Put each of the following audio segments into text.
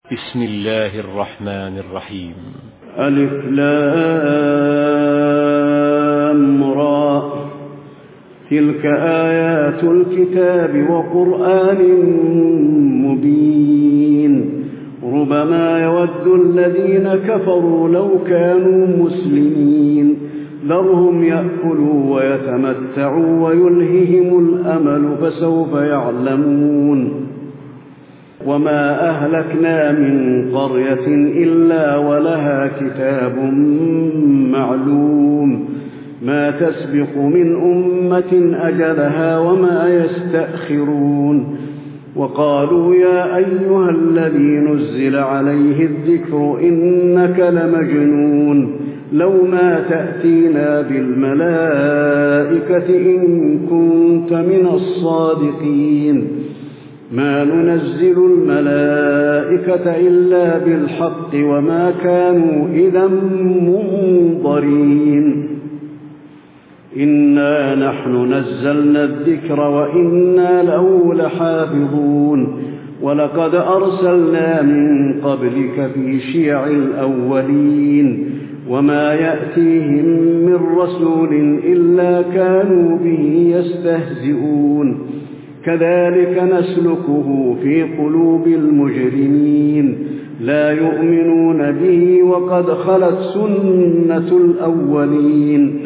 بسم الله الرحمن الرحيم. ألف لام را تلك آيات الكتاب وقرآن مبين ربما يود الذين كفروا لو كانوا مسلمين ذرهم يأكلوا ويتمتعوا ويلههم الأمل فسوف يعلمون وما أهلكنا من قرية إلا ولها كتاب معلوم ما تسبق من أمة أجلها وما يستأخرون وقالوا يا أيها الذي نزل عليه الذكر إنك لمجنون لو ما تأتينا بالملائكة إن كنت من الصادقين ما ننزل الملائكة إلا بالحق وما كانوا إذا منظرين إنا نحن نزلنا الذكر وإنا له لحافظون ولقد أرسلنا من قبلك في شيع الأولين وما يأتيهم من رسول إلا كانوا به يستهزئون كذلك نسلكه في قلوب المجرمين لا يؤمنون به وقد خلت سنة الأولين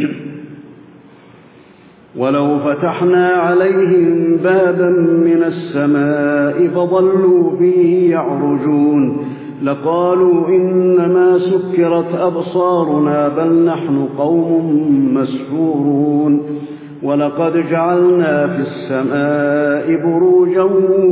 ولو فتحنا عليهم بابا من السماء فظلوا فيه يعرجون لقالوا إنما سكرت أبصارنا بل نحن قوم مسحورون ولقد جعلنا في السماء بروجا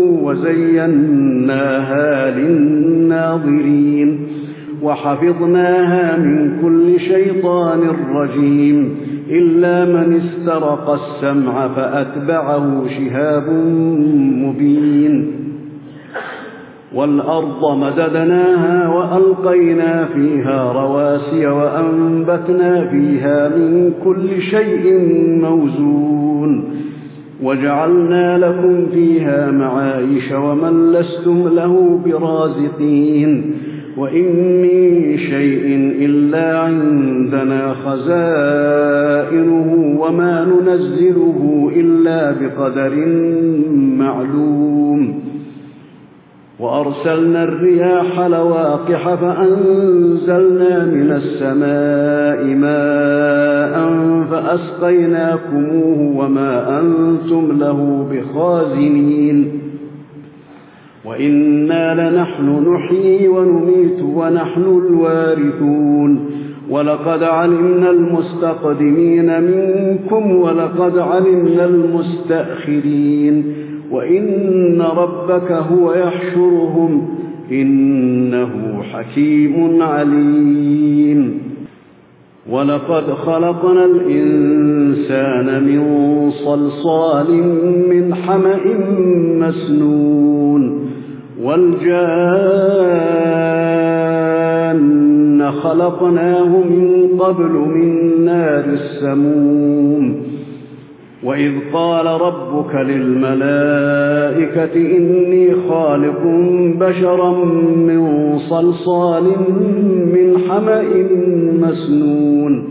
وزيناها للناظرين وحفظناها من كل شيطان رجيم إلا من استرق السمع فأتبعه شهاب مبين والأرض مددناها وألقينا فيها رواسي وأنبتنا فيها من كل شيء موزون وجعلنا لكم فيها معايش ومن لستم له برازقين وإن من شيء إلا عندنا خزائنه وما ننزله إلا بقدر معلوم وأرسلنا الرياح لواقح فأنزلنا من السماء ماء فأسقيناكموه وما أنتم له بخازنين وإنا لنحن نحيي ونميت ونحن الوارثون ولقد علمنا المستقدمين منكم ولقد علمنا المستأخرين وإن ربك هو يحشرهم إنه حكيم عليم ولقد خلقنا الإنسان من صلصال من حمأ مسنون والجان خلقناه من قبل من نار السموم وإذ قال ربك للملائكة إني خالق بشرا من صلصال من حمأ مسنون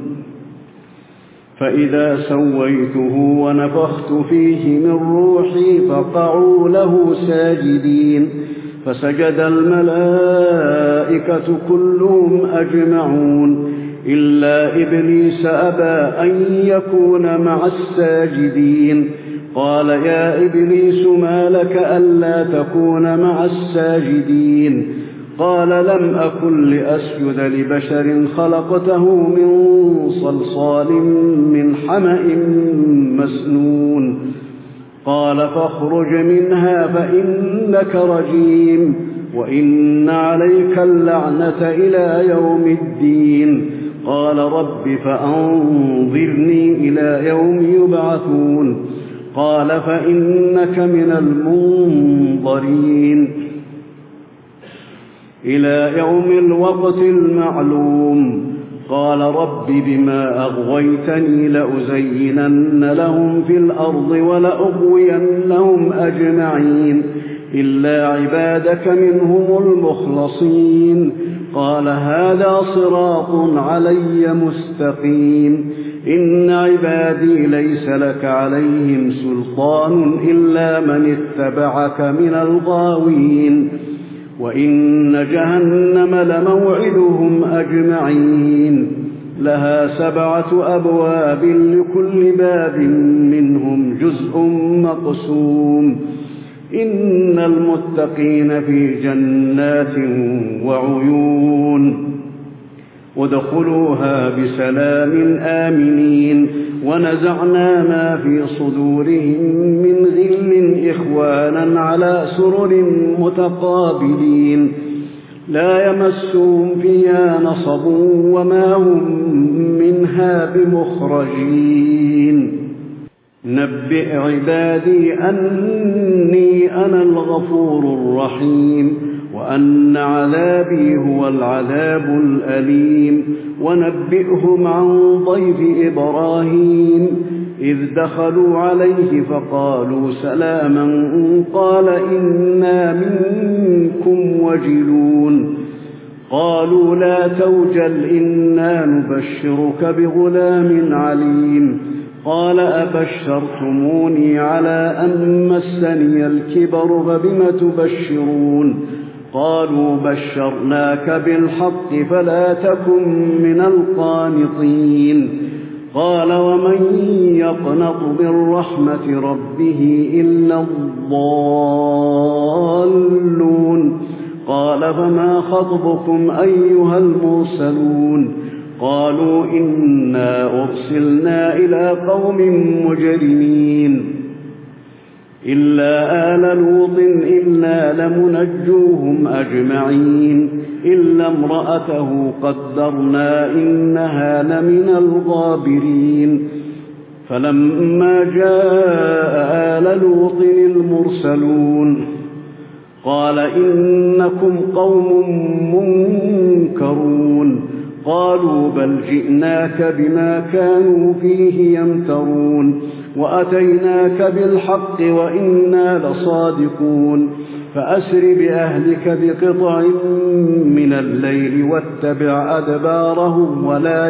فإذا سويته ونفخت فيه من روحي فقعوا له ساجدين فسجد الملائكة كلهم أجمعون إلا إبليس أبى أن يكون مع الساجدين قال يا إبليس ما لك ألا تكون مع الساجدين قال لم أكن لأسجد لبشر خلقته من صلصال من حمأ مسنون قال فاخرج منها فإنك رجيم وإن عليك اللعنة إلى يوم الدين قال رب فأنظرني إلى يوم يبعثون قال فإنك من المنظرين إلى يوم الوقت المعلوم قال رب بما أغويتني لأزينن لهم في الأرض ولأغوينهم أجمعين إلا عبادك منهم المخلصين. قال هذا صراط علي مستقيم. إن عبادي ليس لك عليهم سلطان إلا من اتبعك من الغاوين. وإن جهنم لموعدهم أجمعين. لها 7 أبواب لكل باب منهم جزء مقسوم. إن المتقين في جنات وعيون. ودخلوها بسلام آمنين. ونزعنا ما في صدورهم من غل إخوانا على سرر متقابلين. لا يمسهم فيها نصب وما هم منها بمخرجين. نبئ عبادي أني أنا الغفور الرحيم وأن عذابي هو العذاب الأليم. ونبئهم عن ضيف إبراهيم إذ دخلوا عليه فقالوا سلاما قال إنا منكم وجلون. قالوا لا توجل إنا نبشرك بغلام عليم. قال أبشرتموني على أن مسني الكبر فبم تبشرون. قالوا بشرناك بالحق فلا تكن من القانطين. قال ومن يقنط من رحمة ربه إلا الضالون. قال فما خطبكم أيها المرسلون؟ قالوا إنا أرسلنا إلى قوم مجرمين إلا آل لوط إنا لمنجوهم أجمعين إلا امرأته قدرنا إنها لمن الغابرين. فلما جاء آل لوط المرسلون قال إنكم قوم منكرون. قالوا بل جئناك بما كانوا فيه يمترون وأتيناك بالحق وإنا لصادقون. فأسر بأهلك بقطع من الليل واتبع أدبارهم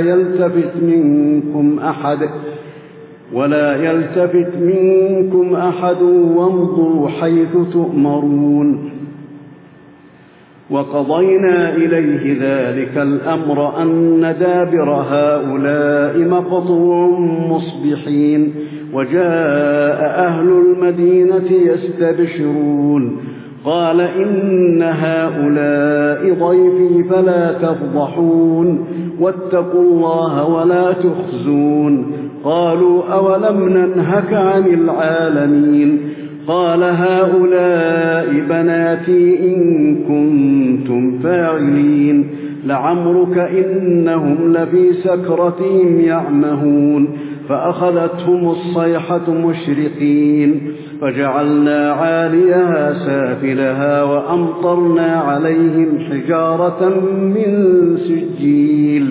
ولا يلتفت منكم أحد وامضوا حيث تؤمرون. وقضينا إليه ذلك الأمر أن دابر هؤلاء مقطوع مصبحين. وجاء أهل المدينة يستبشرون قال إن هؤلاء ضيفي فلا تفضحون واتقوا الله ولا تخزون. قالوا أولم ننهك عن العالمين؟ قال هؤلاء بناتي إن كنتم فاعلين. لعمرك إنهم لفي سكرتهم يعمهون. فأخذتهم الصيحة مشرقين فجعلنا عاليها سافلها وأمطرنا عليهم حجارة من سجيل.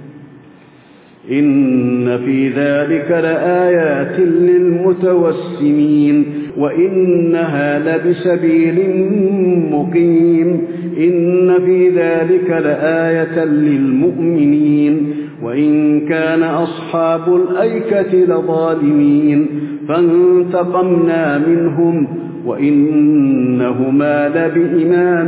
إن في ذلك لآيات للمتوسمين وإنها لبسبيل مقيم. إن في ذلك لآية للمؤمنين وإن كان أصحاب الأيكة لظالمين فانتقمنا منهم وإنهما لبإمام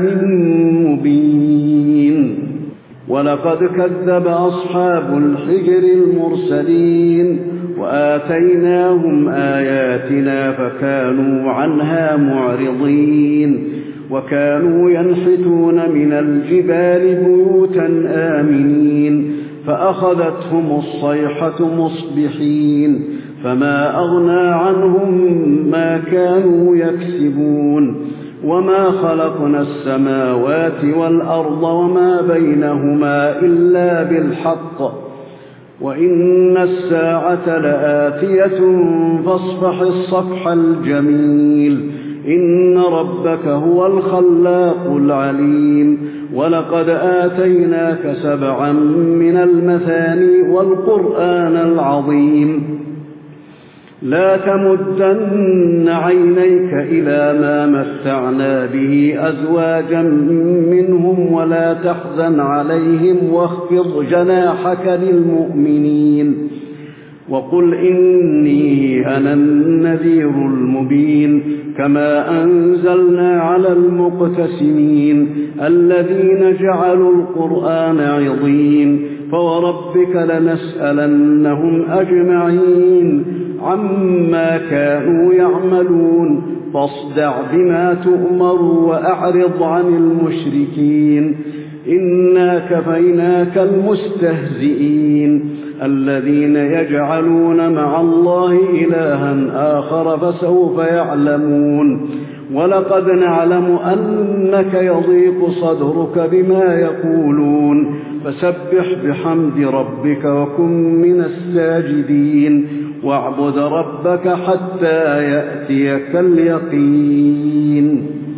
مبين. ولقد كذب أصحاب الحجر المرسلين وآتيناهم آياتنا فكانوا عنها معرضين. وكانوا ينحتون من الجبال بيوتا آمنين فأخذتهم الصيحة مصبحين فما أغنى عنهم ما كانوا يكسبون. وما خلقنا السماوات والأرض وما بينهما إلا بالحق وإن الساعة لآتية فاصفح الصفح الجميل. إن ربك هو الخلاق العليم. ولقد آتيناك 7 من المثاني والقرآن العظيم. لا تمدن عينيك إلى ما متعنا به أزواجا منهم ولا تحزن عليهم واخفض جناحك للمؤمنين وقل إني أنا النذير المبين كما أنزلنا على المقتسمين الذين جعلوا القرآن عضين فوربك لنسألنهم أجمعين عما كانوا يعملون فاصدع بما تؤمر وأعرض عن المشركين إنا كفيناك المستهزئين الذين يجعلون مع الله إلها آخر فسوف يعلمون ولقد نعلم أنك يضيق صدرك بما يقولون فسبح بحمد ربك وكن من الساجدين واعبد ربك حتى يأتيك اليقين